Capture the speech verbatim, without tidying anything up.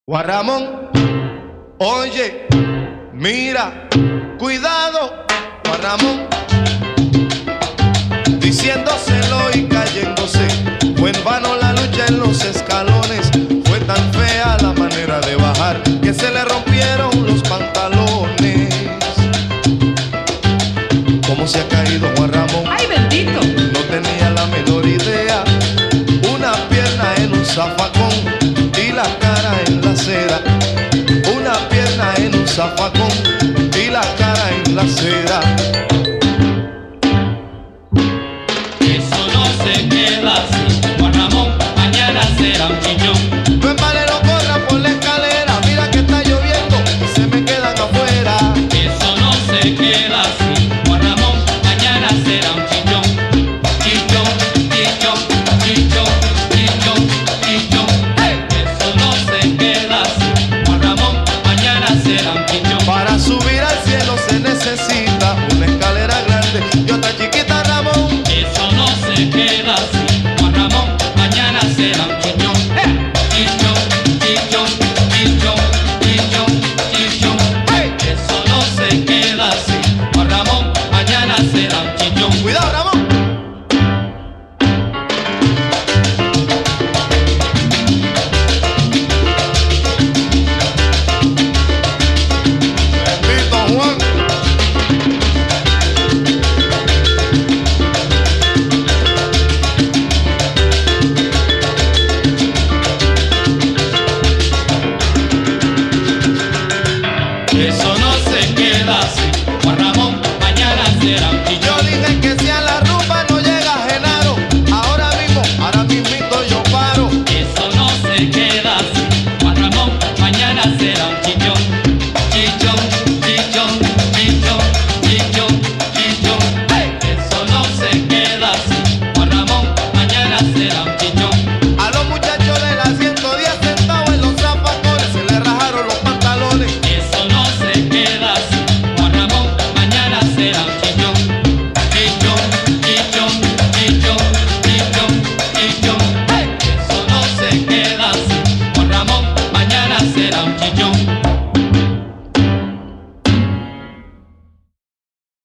Juan Ramón, oye, mira, cuidado, Juan Ramón, diciéndoselo y cayéndose. Fue en vano la lucha en los escalones, fue tan fea la manera de bajar que se le rompieron los pantalones. ¿Cómo se ha caído Juan Ramón? ¡Ay, bendito! No tenía la menor idea. Una pierna en un zafacón y la cara en la acera. Una pierna en un zafacón y la cara en la acera.